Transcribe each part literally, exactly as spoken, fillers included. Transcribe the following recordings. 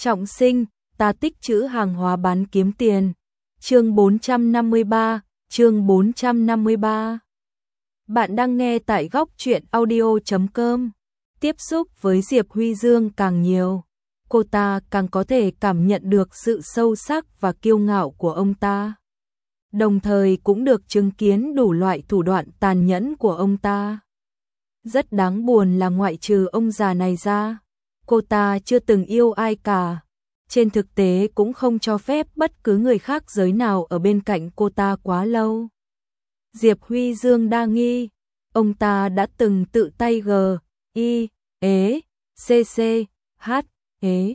Trọng sinh, ta tích trữ hàng hóa bán kiếm tiền. Chương bốn trăm năm mươi ba, chương bốn trăm năm mươi ba. Bạn đang nghe tại góc truyện audio chấm com. Tiếp xúc với Diệp Huy Dương càng nhiều, cô ta càng có thể cảm nhận được sự sâu sắc và kiêu ngạo của ông ta. Đồng thời cũng được chứng kiến đủ loại thủ đoạn tàn nhẫn của ông ta. Rất đáng buồn là ngoại trừ ông già này ra, cô ta chưa từng yêu ai cả. Trên thực tế cũng không cho phép bất cứ người khác giới nào ở bên cạnh cô ta quá lâu. Diệp Huy Dương đa nghi, ông ta đã từng tự tay g, i, ế, cc, h, ế,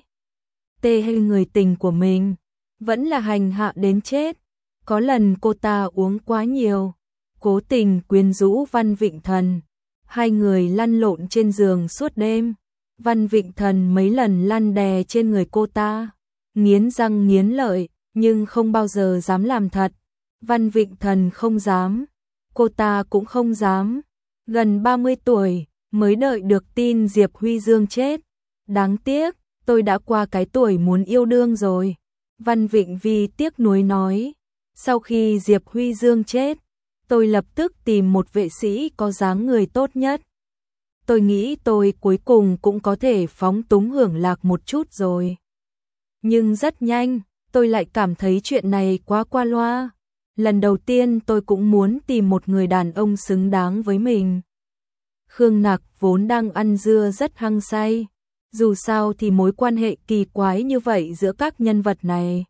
t hay người tình của mình, vẫn là hành hạ đến chết. Có lần cô ta uống quá nhiều, cố tình quyến rũ Văn Vịnh Thần. Hai người lăn lộn trên giường suốt đêm. Văn Vịnh Thần mấy lần lăn đè trên người cô ta, nghiến răng nghiến lợi, nhưng không bao giờ dám làm thật. Văn Vịnh Thần không dám, cô ta cũng không dám. Gần ba mươi tuổi mới đợi được tin Diệp Huy Dương chết. Đáng tiếc, tôi đã qua cái tuổi muốn yêu đương rồi. Văn Vịnh Vi tiếc nuối nói. Sau khi Diệp Huy Dương chết, tôi lập tức tìm một vệ sĩ có dáng người tốt nhất. Tôi nghĩ tôi cuối cùng cũng có thể phóng túng hưởng lạc một chút rồi. Nhưng rất nhanh, tôi lại cảm thấy chuyện này quá qua loa. Lần đầu tiên tôi cũng muốn tìm một người đàn ông xứng đáng với mình. Khương Nặc vốn đang ăn dưa rất hăng say. Dù sao thì mối quan hệ kỳ quái như vậy giữa các nhân vật này,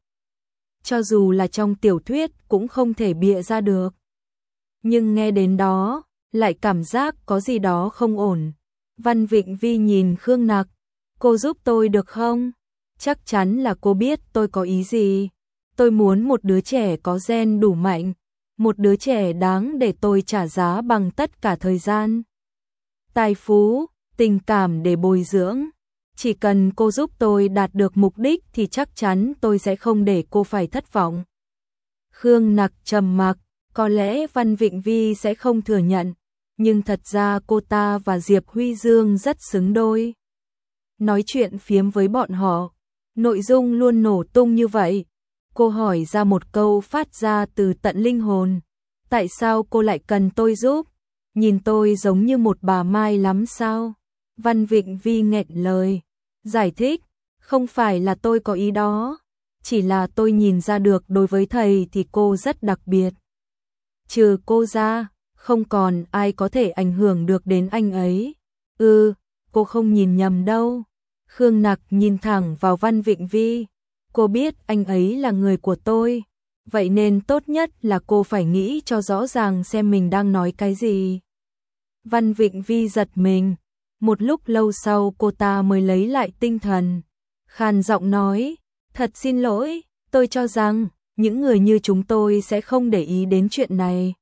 cho dù là trong tiểu thuyết cũng không thể bịa ra được. Nhưng nghe đến đó, lại cảm giác có gì đó không ổn. Văn Vịnh Vi nhìn Khương Nặc, cô giúp tôi được không? Chắc chắn là cô biết tôi có ý gì. Tôi muốn một đứa trẻ có gen đủ mạnh, một đứa trẻ đáng để tôi trả giá bằng tất cả thời gian, tài phú, tình cảm để bồi dưỡng. Chỉ cần cô giúp tôi đạt được mục đích thì chắc chắn tôi sẽ không để cô phải thất vọng. Khương Nặc trầm mặc, có lẽ Văn Vịnh Vi sẽ không thừa nhận, nhưng thật ra cô ta và Diệp Huy Dương rất xứng đôi. Nói chuyện phiếm với bọn họ, nội dung luôn nổ tung như vậy. Cô hỏi ra một câu phát ra từ tận linh hồn. Tại sao cô lại cần tôi giúp? Nhìn tôi giống như một bà Mai lắm sao? Văn Vịnh Vi nghẹn lời, giải thích, không phải là tôi có ý đó, chỉ là tôi nhìn ra được đối với thầy thì cô rất đặc biệt. Trừ cô ra, không còn ai có thể ảnh hưởng được đến anh ấy. Ừ, cô không nhìn nhầm đâu. Khương Nặc nhìn thẳng vào Văn Vịnh Vi. Cô biết anh ấy là người của tôi, vậy nên tốt nhất là cô phải nghĩ cho rõ ràng xem mình đang nói cái gì. Văn Vịnh Vi giật mình. Một lúc lâu sau cô ta mới lấy lại tinh thần, khàn giọng nói, thật xin lỗi, tôi cho rằng những người như chúng tôi sẽ không để ý đến chuyện này.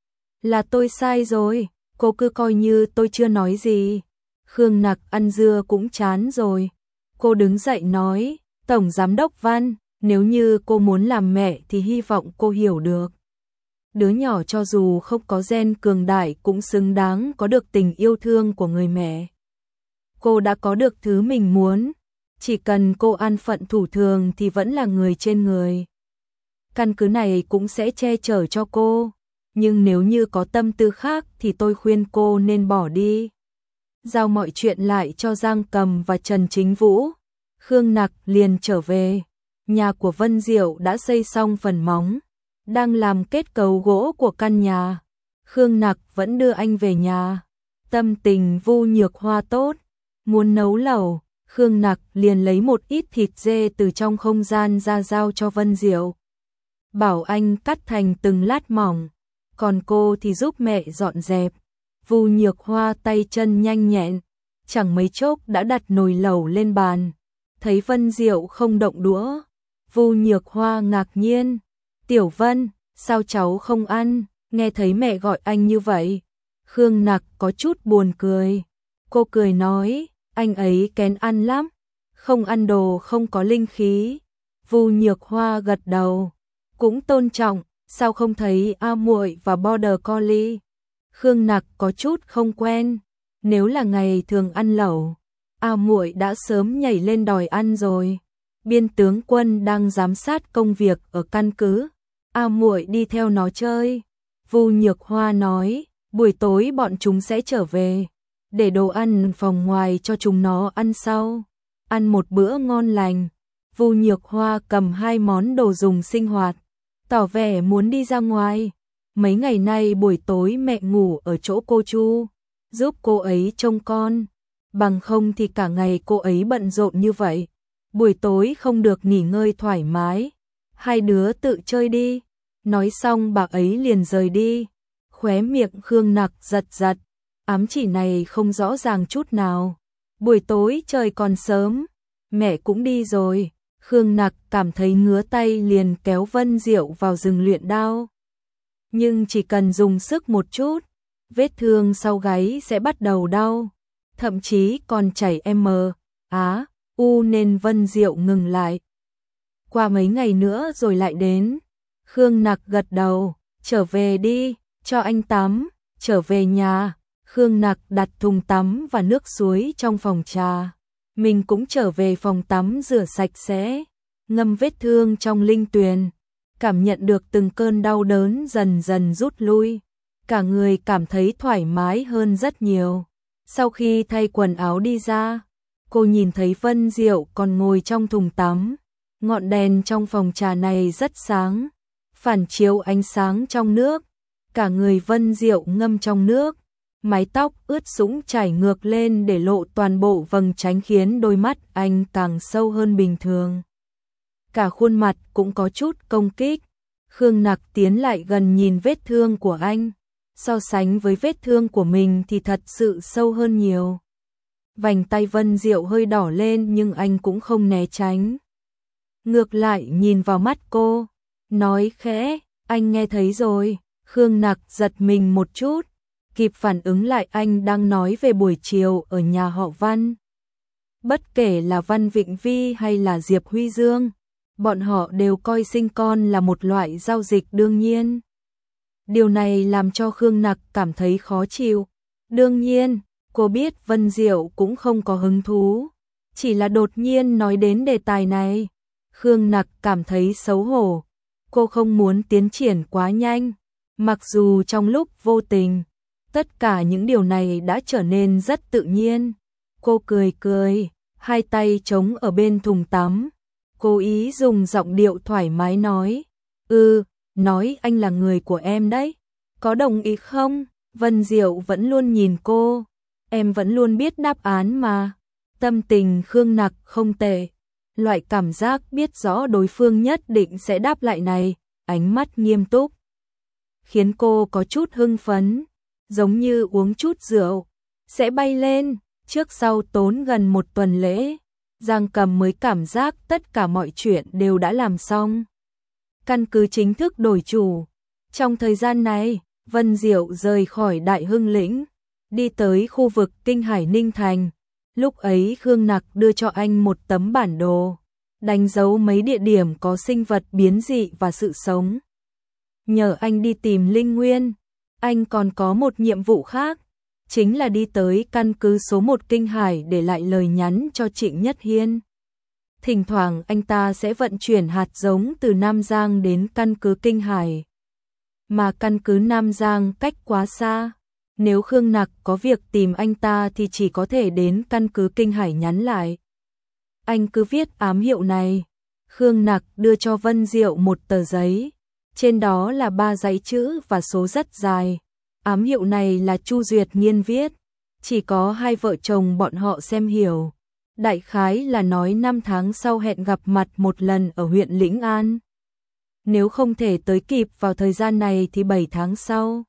Là tôi sai rồi, cô cứ coi như tôi chưa nói gì. Khương Nặc ăn dưa cũng chán rồi. Cô đứng dậy nói, Tổng Giám đốc Văn, nếu như cô muốn làm mẹ thì hy vọng cô hiểu được. Đứa nhỏ cho dù không có gen cường đại cũng xứng đáng có được tình yêu thương của người mẹ. Cô đã có được thứ mình muốn, chỉ cần cô an phận thủ thường thì vẫn là người trên người. Căn cứ này cũng sẽ che chở cho cô, nhưng nếu như có tâm tư khác thì tôi khuyên cô nên bỏ đi. Giao mọi chuyện lại cho Giang Cầm và Trần Chính Vũ. Khương Nặc liền trở về. Nhà của Vân Diệu đã xây xong phần móng, đang làm kết cấu gỗ của căn nhà. Khương Nặc vẫn đưa anh về nhà. Tâm tình Vu Nhược Hoa tốt, muốn nấu lẩu, Khương Nặc liền lấy một ít thịt dê từ trong không gian ra giao cho Vân Diệu. Bảo anh cắt thành từng lát mỏng, còn cô thì giúp mẹ dọn dẹp. Vu Nhược Hoa tay chân nhanh nhẹn, chẳng mấy chốc đã đặt nồi lẩu lên bàn. Thấy Vân Diệu không động đũa, Vu Nhược Hoa ngạc nhiên. Tiểu Vân, sao cháu không ăn? Nghe thấy mẹ gọi anh như vậy. Khương Nặc có chút buồn cười. Cô cười nói, anh ấy kén ăn lắm, không ăn đồ không có linh khí. Vu Nhược Hoa gật đầu, cũng tôn trọng, sao không thấy A Muội và Border Collie? Khương Nặc có chút không quen, nếu là ngày thường ăn lẩu, A Muội đã sớm nhảy lên đòi ăn rồi. Biên tướng quân đang giám sát công việc ở căn cứ. A muội đi theo nó chơi. Vu Nhược Hoa nói, buổi tối bọn chúng sẽ trở về, để đồ ăn phòng ngoài cho chúng nó ăn sau. Ăn một bữa ngon lành. Vu Nhược Hoa cầm hai món đồ dùng sinh hoạt, tỏ vẻ muốn đi ra ngoài. Mấy ngày nay buổi tối mẹ ngủ ở chỗ cô Chu, giúp cô ấy trông con. Bằng không thì cả ngày cô ấy bận rộn như vậy, buổi tối không được nghỉ ngơi thoải mái. Hai đứa tự chơi đi. Nói xong bà ấy liền rời đi. Khóe miệng Khương Nặc giật giật, ám chỉ này không rõ ràng chút nào. Buổi tối trời còn sớm, mẹ cũng đi rồi. Khương Nặc cảm thấy ngứa tay liền kéo Vân Diệu vào rừng luyện đao. Nhưng chỉ cần dùng sức một chút, vết thương sau gáy sẽ bắt đầu đau, thậm chí còn chảy M, Á, U nên Vân Diệu ngừng lại. Qua mấy ngày nữa rồi lại đến. Khương Nặc gật đầu, trở về đi, cho anh tắm, trở về nhà. Khương Nặc đặt thùng tắm và nước suối trong phòng trà. Mình cũng trở về phòng tắm rửa sạch sẽ, ngâm vết thương trong linh tuyền, cảm nhận được từng cơn đau đớn dần dần rút lui. Cả người cảm thấy thoải mái hơn rất nhiều. Sau khi thay quần áo đi ra, cô nhìn thấy Vân Diệu còn ngồi trong thùng tắm. Ngọn đèn trong phòng trà này rất sáng, phản chiếu ánh sáng trong nước. Cả người Vân Diệu ngâm trong nước, mái tóc ướt sũng chảy ngược lên để lộ toàn bộ vầng trán khiến đôi mắt anh càng sâu hơn bình thường. Cả khuôn mặt cũng có chút công kích. Khương Nặc tiến lại gần nhìn vết thương của anh. So sánh với vết thương của mình thì thật sự sâu hơn nhiều. Vành tay Vân Diệu hơi đỏ lên nhưng anh cũng không né tránh. Ngược lại nhìn vào mắt cô, nói khẽ, anh nghe thấy rồi. Khương Nặc giật mình một chút, kịp phản ứng lại anh đang nói về buổi chiều ở nhà họ Văn. Bất kể là Văn Vịnh Vi hay là Diệp Huy Dương, bọn họ đều coi sinh con là một loại giao dịch đương nhiên. Điều này làm cho Khương Nặc cảm thấy khó chịu. Đương nhiên, cô biết Vân Diệu cũng không có hứng thú, chỉ là đột nhiên nói đến đề tài này. Khương Nặc cảm thấy xấu hổ. Cô không muốn tiến triển quá nhanh, mặc dù trong lúc vô tình, tất cả những điều này đã trở nên rất tự nhiên. Cô cười cười, hai tay chống ở bên thùng tắm, cố ý dùng giọng điệu thoải mái nói, "Ừ, nói anh là người của em đấy, có đồng ý không?" Vân Diệu vẫn luôn nhìn cô, em vẫn luôn biết đáp án mà. Tâm tình Khương Nặc không tệ, loại cảm giác biết rõ đối phương nhất định sẽ đáp lại này, ánh mắt nghiêm túc, khiến cô có chút hưng phấn, giống như uống chút rượu, sẽ bay lên. Trước sau tốn gần một tuần lễ, Giang Cầm mới cảm giác tất cả mọi chuyện đều đã làm xong. Căn cứ chính thức đổi chủ. Trong thời gian này, Vân Diệu rời khỏi Đại Hưng Lĩnh, đi tới khu vực Kinh Hải Ninh Thành. Lúc ấy Khương Nặc đưa cho anh một tấm bản đồ, đánh dấu mấy địa điểm có sinh vật biến dị và sự sống. Nhờ anh đi tìm linh nguyên, anh còn có một nhiệm vụ khác, chính là đi tới căn cứ số một Kinh Hải để lại lời nhắn cho Trịnh Nhất Hiên. Thỉnh thoảng anh ta sẽ vận chuyển hạt giống từ Nam Giang đến căn cứ Kinh Hải. Mà căn cứ Nam Giang cách quá xa, nếu Khương Nặc có việc tìm anh ta thì chỉ có thể đến căn cứ Kinh Hải nhắn lại. Anh cứ viết ám hiệu này. Khương Nặc đưa cho Vân Diệu một tờ giấy, trên đó là ba dãy chữ và số rất dài. Ám hiệu này là Chu Duyệt Nghiên viết, chỉ có hai vợ chồng bọn họ xem hiểu. Đại khái là nói năm tháng sau hẹn gặp mặt một lần ở huyện Lĩnh An. Nếu không thể tới kịp vào thời gian này thì bảy tháng sau.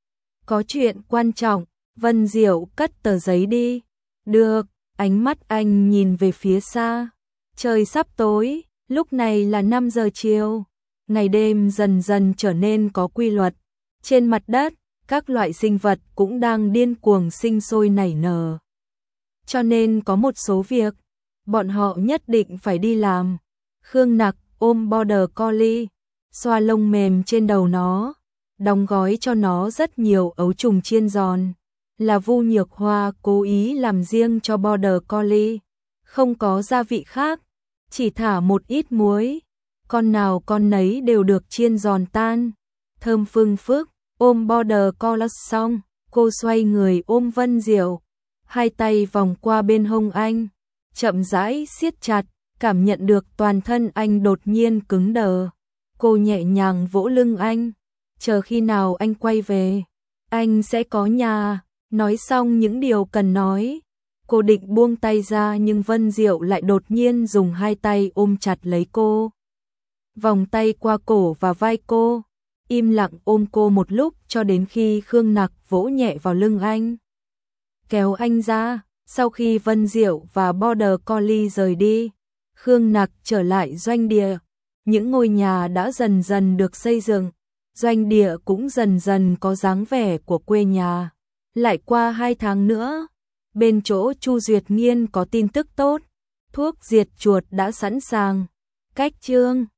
Có chuyện quan trọng. Vân Diệu cất tờ giấy đi. Được, ánh mắt anh nhìn về phía xa. Trời sắp tối, lúc này là năm giờ chiều. Ngày đêm dần dần trở nên có quy luật. Trên mặt đất, các loại sinh vật cũng đang điên cuồng sinh sôi nảy nở. Cho nên có một số việc, bọn họ nhất định phải đi làm. Khương Nặc ôm Border Collie, xoa lông mềm trên đầu nó, đóng gói cho nó rất nhiều ấu trùng chiên giòn. Là Vu Nhược Hoa cố ý làm riêng cho Border Collie, không có gia vị khác, chỉ thả một ít muối, con nào con nấy đều được chiên giòn tan, thơm phưng phức. Ôm Border Collie xong, cô xoay người ôm Vân Diệu, hai tay vòng qua bên hông anh, chậm rãi siết chặt, cảm nhận được toàn thân anh đột nhiên cứng đờ. Cô nhẹ nhàng vỗ lưng anh, chờ khi nào anh quay về, anh sẽ có nhà. Nói xong những điều cần nói, cô định buông tay ra nhưng Vân Diệu lại đột nhiên dùng hai tay ôm chặt lấy cô, vòng tay qua cổ và vai cô, im lặng ôm cô một lúc cho đến khi Khương Nặc vỗ nhẹ vào lưng anh, kéo anh ra. Sau khi Vân Diệu và Border Collie rời đi, Khương Nặc trở lại doanh địa. Những ngôi nhà đã dần dần được xây dựng, doanh địa cũng dần dần có dáng vẻ của quê nhà. Lại qua hai tháng nữa, bên chỗ Chu Duyệt Nghiên có tin tức tốt, thuốc diệt chuột đã sẵn sàng. Cách chương